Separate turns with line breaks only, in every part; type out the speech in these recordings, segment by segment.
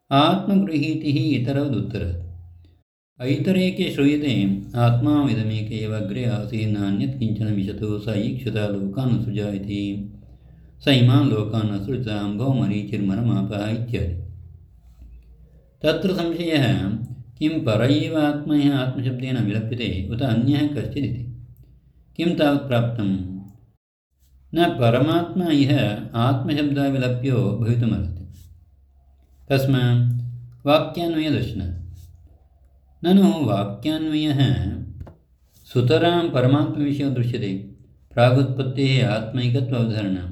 आत्मगृहीतिः इतरवदुत्तरात्। ऐतरेके श्रूयते आत्माविदमेक एव अग्रे आसीत् नान्यत् किञ्चन विशतो स ईक्षता लोकान् सृजा इति स इमान् लोकान् असृजां भौमरीचिर्मरमापः इत्यादि। तत्र संशयः किं पर एव आत्मा यः आत्मशब्देन विलप्यते उत अन्यः कश्चिदिति। किं तावत् प्राप्तं? न परमात्मा इह आत्मशब्दाविलप्यो भवितुमर्हति। तस्मात् वाक्यान्वयदर्शनात्। ननु वाक्यान्वयः सुतरां परमात्मविषयो दृश्यते। प्रागुत्पत्तेः आत्मैकत्वावधारणम्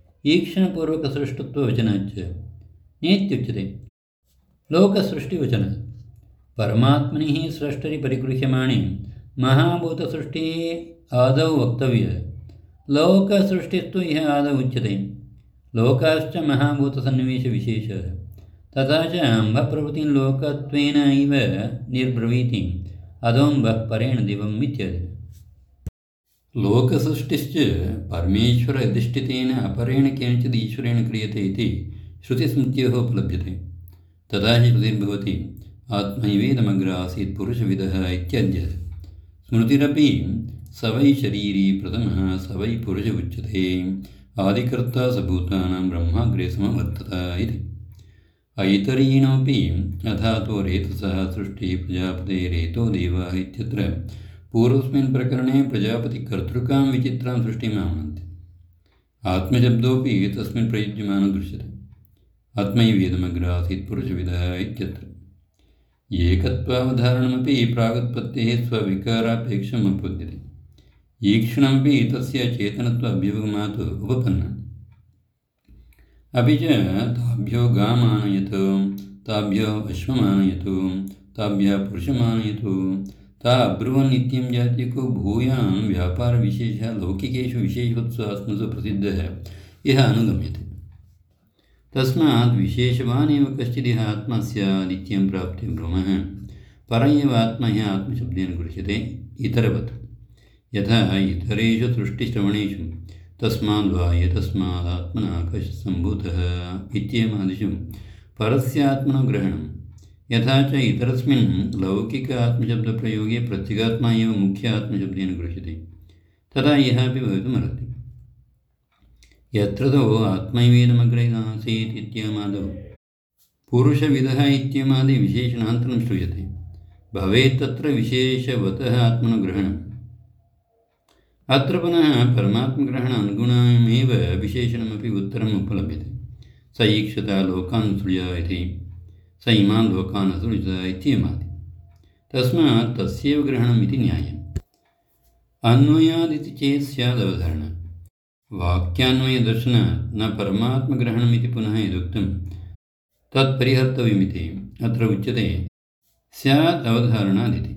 ईक्षणपूर्वकसृष्टत्ववचनाच्च नेत्युच्यते लोकसृष्टिवचनात्। परमात्मनिः स्रष्टरि परिगृह्यमाणे महाभूतसृष्टिः आदौ वक्तव्य। लोकसृष्टिस्तु इह आदौ उच्यते। लोकाश्च महाभूतसन्निवेशविशेषः। तथा च अम्बप्रभृतिं लोकत्वेन इव निर्ब्रवीति अदोऽम्बः परेण दिवम् इत्यादि। लोकसृष्टिश्च परमेश्वराधिष्ठितेन अपरेण केनचित् ईश्वरेण क्रियते इति श्रुतिस्मृत्योः उपलभ्यते। तदा हि श्रुतिर्भवति आत्मैवेदमग्र आसीत् पुरुषविदः इत्याद्यः। स्मृतिरपि स वै शरीरी प्रथमः स वै पुरुष उच्यते आदिकर्ता स भूतानां ब्रह्माग्रे समवर्तत इति। ऐतरेणोऽपि अथातो रेतसः सृष्टिः प्रजापतेरेतो देवः इत्यत्र पूर्वस्मिन् प्रकरणे प्रजापतिकर्तृकां विचित्रां सृष्टिम् आमनन्ति। आत्मशब्दोऽपि तस्मिन् प्रयुज्यमानो दृश्यते। आत्मैवेदमग्र आसीत् पुरुषविदः इत्यत्र एकत्वावधारणमपि प्रागुत्पत्तेः स्वविकारापेक्षम् उपपद्यते। ईक्षणमपि तस्य चेतनत्व अभ्युपगमात् उपपन्नम्। अपि च ताभ्यो गामानयतु ताभ्यो अश्वमानयतु ताभ्यः पुरुषमानयतु ता अब्रुवन् नित्यं जातिको भूयां व्यापारविशेषः लौकिकेषु विशेषवत्सु आत्मसु प्रसिद्धः यः अनुगम्यते। तस्मात् विशेषवान् एव कश्चिदिह आत्मा स्यात् नित्यं प्राप्ते ब्रह्मः पर एव आत्मा ह्यः आत्मशब्देन गृह्यते इतरवत्। यथा इतरेषु सृष्टिश्रवणेषु तस्माद्वा एतस्मादात्मना आकाशसम्भूतः इत्येमादिषु परस्यात्मनो ग्रहणं। यथा च इतरस्मिन् लौकिक आत्मशब्दप्रयोगे प्रत्यगात्मा एव मुख्य आत्मशब्देन गृह्यते तथा इह अपि भवितुमर्हति। यत्र तु आत्मैवेदमग्रे आसीत् इत्येमादौ पुरुषविदः इत्येमादि विशेषणान्तरं श्रूयते भवेत् तत्र विशेषवतः आत्मनो ग्रहणम्। अत्र पुनः परमात्मग्रहणानुगुणमेव विशेषणमपि उत्तरम् उपलभ्यते। स ईक्षता लोकान् सृजा इति स इमान् लोकान् असृज इत्येमादि। तस्मात् तस्यैव ग्रहणम् इति न्यायम्। अन्वयादिति चेत् स्यादवधारणा। वाक्यान्वयदर्शनात् न परमात्मग्रहणमिति पुनः यदुक्तं तत्परिहर्तव्यमिति अत्र उच्यते स्यात् अवधारणादिति।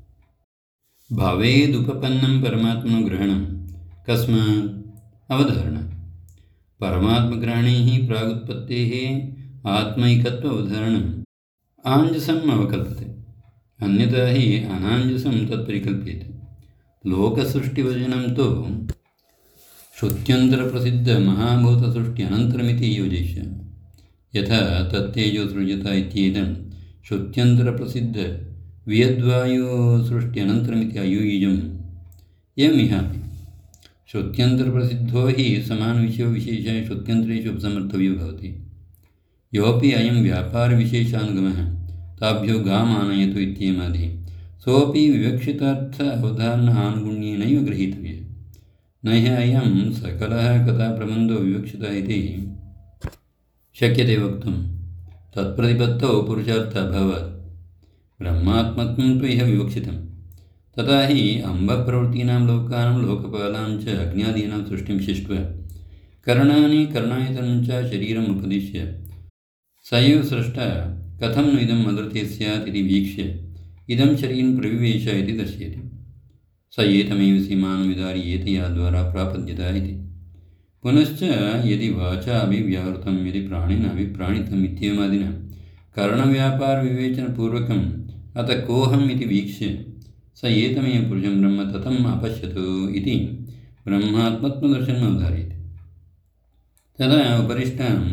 भवेदुपपन्नं परमात्मनो ग्रहणं कस्मात् अवधारणात्। परमात्मग्रहणे हि प्रागुत्पत्तेः आत्मैकत्वावधारणम् आञ्जसम् अवकल्पते अन्यथा हि अनाञ्जसं तत्परिकल्प्यते। लोकसृष्टिवचनं तु श्रुत्यन्तरप्रसिद्धमहाभूतसृष्टि अनन्तरमिति योजयिष्यामि। यथा तत्तेजो सृजत इत्येदं श्रुत्यन्तरप्रसिद्धवियद्वायुसृष्टि अनन्तरमिति अयुयुजम् एवमिहापि श्रुत्यन्तरप्रसिद्धो हि समानविषयो विशेषः श्रुत्यन्तरेषु उपसमर्थव्यो भवति। योऽपि अयं व्यापारविशेषानुगमः ताभ्यो गामानयतु इत्येमादि सोऽपि विवक्षितार्थ अवधारण आनुगुण्येनैव गृहीतव्यः। न हि अयं सकलः कथाप्रबन्धो विवक्षितः इति शक्यते वक्तुं। तत्प्रतिपत्तौ पुरुषार्थः अभवत्। ब्रह्मात्मत्वं तु इह विवक्षितं। तथा हि अम्बप्रवृत्तीनां लोकानां लोकपालां च अग्न्यादीनां सृष्टिं शिष्ट्वा करणानि करणायतनं च शरीरम् उपदिश्य स एव स्रष्टा कथं नु इदं मदृते स्यात् इति वीक्ष्य इदं शरीरं प्रविवेश इति दर्शयति। स एतमेव सीमानं विदार्येत याद्वारा प्रापद्यत इति। पुनश्च यदि वाचा अभिव्याहृतं यदि प्राणेन अभिप्राणितम् इत्येमादिना करणव्यापारविवेचनपूर्वकम् अत कोऽहम् इति वीक्ष्य स एतमेव पुरुषं ब्रह्म ततम् अपश्यतु इति ब्रह्मात्मत्वदर्शनम् अवधारयति। तदा उपरिष्टाम्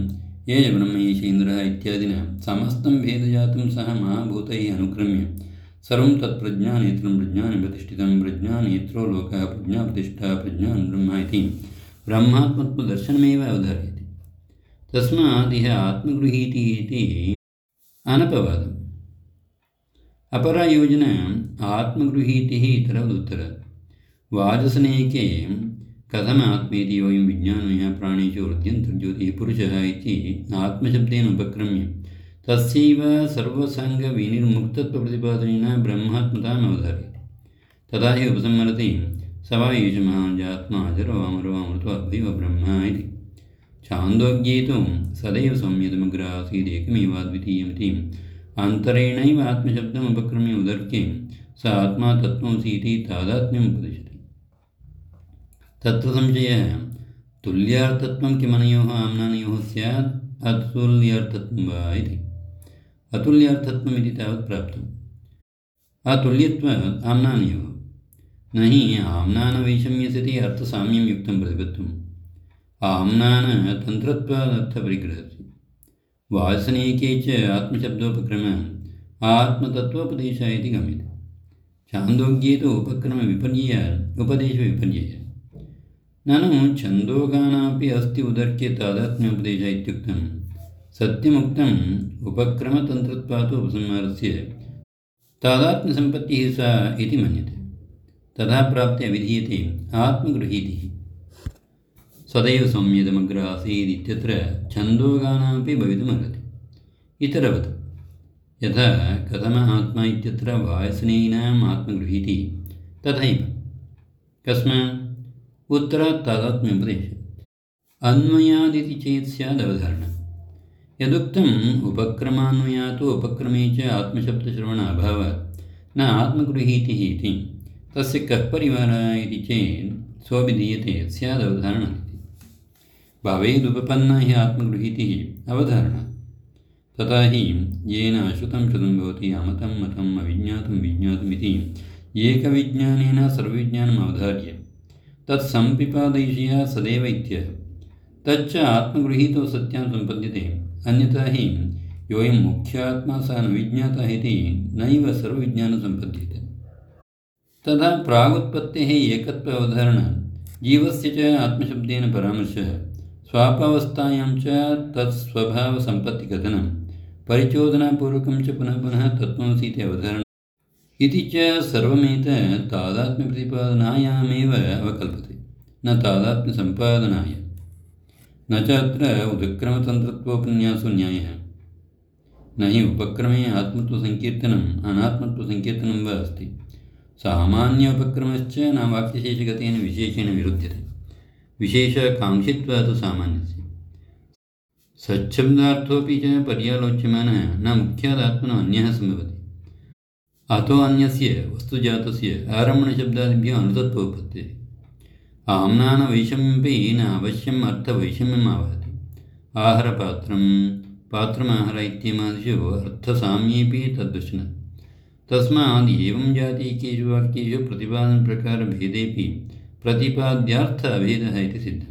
ये ब्रह्मैष इन्द्रः इत्यादिना समस्तं भेदजातं सः महाभूतैः अनुक्रम्य सर्वं तत्प्रज्ञानेत्रं प्रज्ञानप्रतिष्ठितं प्रज्ञानेत्रो लोकः प्रज्ञाप्रतिष्ठा प्रज्ञानं ब्रह्म इति ब्रह्मात्मत्वदर्शनमेव अवधार्यते। तस्मात् इह आत्मगृहीतिः इति अनपवादम्। अपरा योजना आत्मगृहीतिः इतरवदुत्तरात्। वाजसनेके कथमात्मेति योऽयं विज्ञानमयः प्राणेषु हृद्यन्तर्ज्योतिः पुरुषः इति आत्मशब्देन उपक्रम्य तस्यैव सर्वसङ्गविनिर्मुक्तत्वप्रतिपादनेन ब्रह्मात्मताम् अवधार्यते। तदा हि उपसंहरति स वा एष महाजात्मा अजरो अमरो अमृतो अद्वैव ब्रह्म इति। छान्दोग्ये तु सदैव सौम्यतमग्र आसीदेकमेवाद्वितीयमिति अन्तरेणैव आत्मशब्दम् उपक्रम्य उदर्के स आत्मा तत्त्वमसि इति तादात्म्यम् उपदिशति। तत्र संशयः तुल्यार्थत्वं किमनयोः आम्नानयोः स्यात् अतुल्यार्थत्वं वा इति। अतुल्यार्थत्वम् इति तावत् प्राप्तम्। अतुल्यत्वात् आम्नानयोः न हि आम्नानवैषम्यसिति अर्थसाम्यं युक्तं प्रतिपत्तम्। आम्नानतन्त्रत्वादर्थपरिग्रहस्य वासनेके च आत्मशब्दोपक्रमः आत्मतत्त्वोपदेशः इति गम्यते। छान्दोग्ये तु उपक्रमविपर्ययात् उपदेशविपर्ययः। ननु छन्दोगानापि अस्ति उदर्के तादात्म्योपदेशः इत्युक्तं सत्यमुक्तम् उपक्रमतन्त्रत्वात् उपसंहारस्य तादात्म्यसम्पत्तिः सा इति मन्यते। तथा प्राप्ते विधीयते आत्मगृहीतिः। सदैव सौम्यतमग्र आसीदित्यत्र छन्दोगानामपि भवितुमर्हति। इतरवत् यथा कथमः आत्मा इत्यत्र वासनीनाम् आत्मगृहीतिः तथैव कस्मात् उत्तरात् तादात्म्योपदेशः अन्वयादिति चेत् स्यादवधारणा। यदुक्तम् उपक्रमान्वयात् उपक्रमे च आत्मशब्दश्रवण अभावात् न आत्मगृहीतिः इति तस्य कः परिवारः इति चेत् सोऽभिधीयते स्यादवधारणा इति। भवेदुपपन्ना हि आत्मगृहीतिः अवधारणा। तथा हि येन अश्रुतं श्रुतं भवति अमतं मतम् अविज्ञातं विज्ञातमिति एकविज्ञानेन सर्वविज्ञानम् अवधार्य तत्सम्पिपादयिषया सदैव इत्यः। तच्च आत्मगृहीतो सत्यां सम्पद्यते। अन्यथा हि योऽयं मुख्यात्मा सः न विज्ञातः इति नैव सर्वविज्ञानं सम्पद्यते। तथा प्रागुत्पत्तेः एकत्व अवधारणा जीवस्य च आत्मशब्देन परामर्शः स्वापावस्थायां च तत्स्वभावसम्पत्तिकथनं परिचोदनापूर्वकं च पुनः पुनः तत्त्वमसीति अवधारणा इति च सर्वमेतत् तादात्म्यप्रतिपादनायामेव अवकल्पते, न तादात्म्यसम्पादनाय। न च अत्र उदक्रमतन्त्रत्वोपन्यासो न्यायः। न हि उपक्रमे आत्मत्वसङ्कीर्तनम् अनात्मत्वसङ्कीर्तनं वा अस्ति। सामान्य उपक्रमश्च न वाक्यशेषगतेन विशेषेण विरुध्यते। विशेषकाङ्क्षित्वात् सामान्यस्य सच्छब्दार्थोऽपि च पर्यालोच्यमानः न मुख्यादात्मनो अन्यः सम्भवति। अतो अन्यस्य वस्तुजातस्य आरम्भणशब्दादिभ्यो अनुतत्वोपत्तिः। आम्नानवैषम्यमपि न अवश्यम् अर्थवैषम्यम् आवहति। आहरपात्रं पात्रमाहर इत्येमादिषु अर्थसाम्येऽपि तद्दर्शनात्। तस्मात् एवं जातीकेषु वाक्येषु प्रतिपादनप्रकारभेदेऽपि प्रतिपाद्यार्थ अभेदः इति सिद्धम्।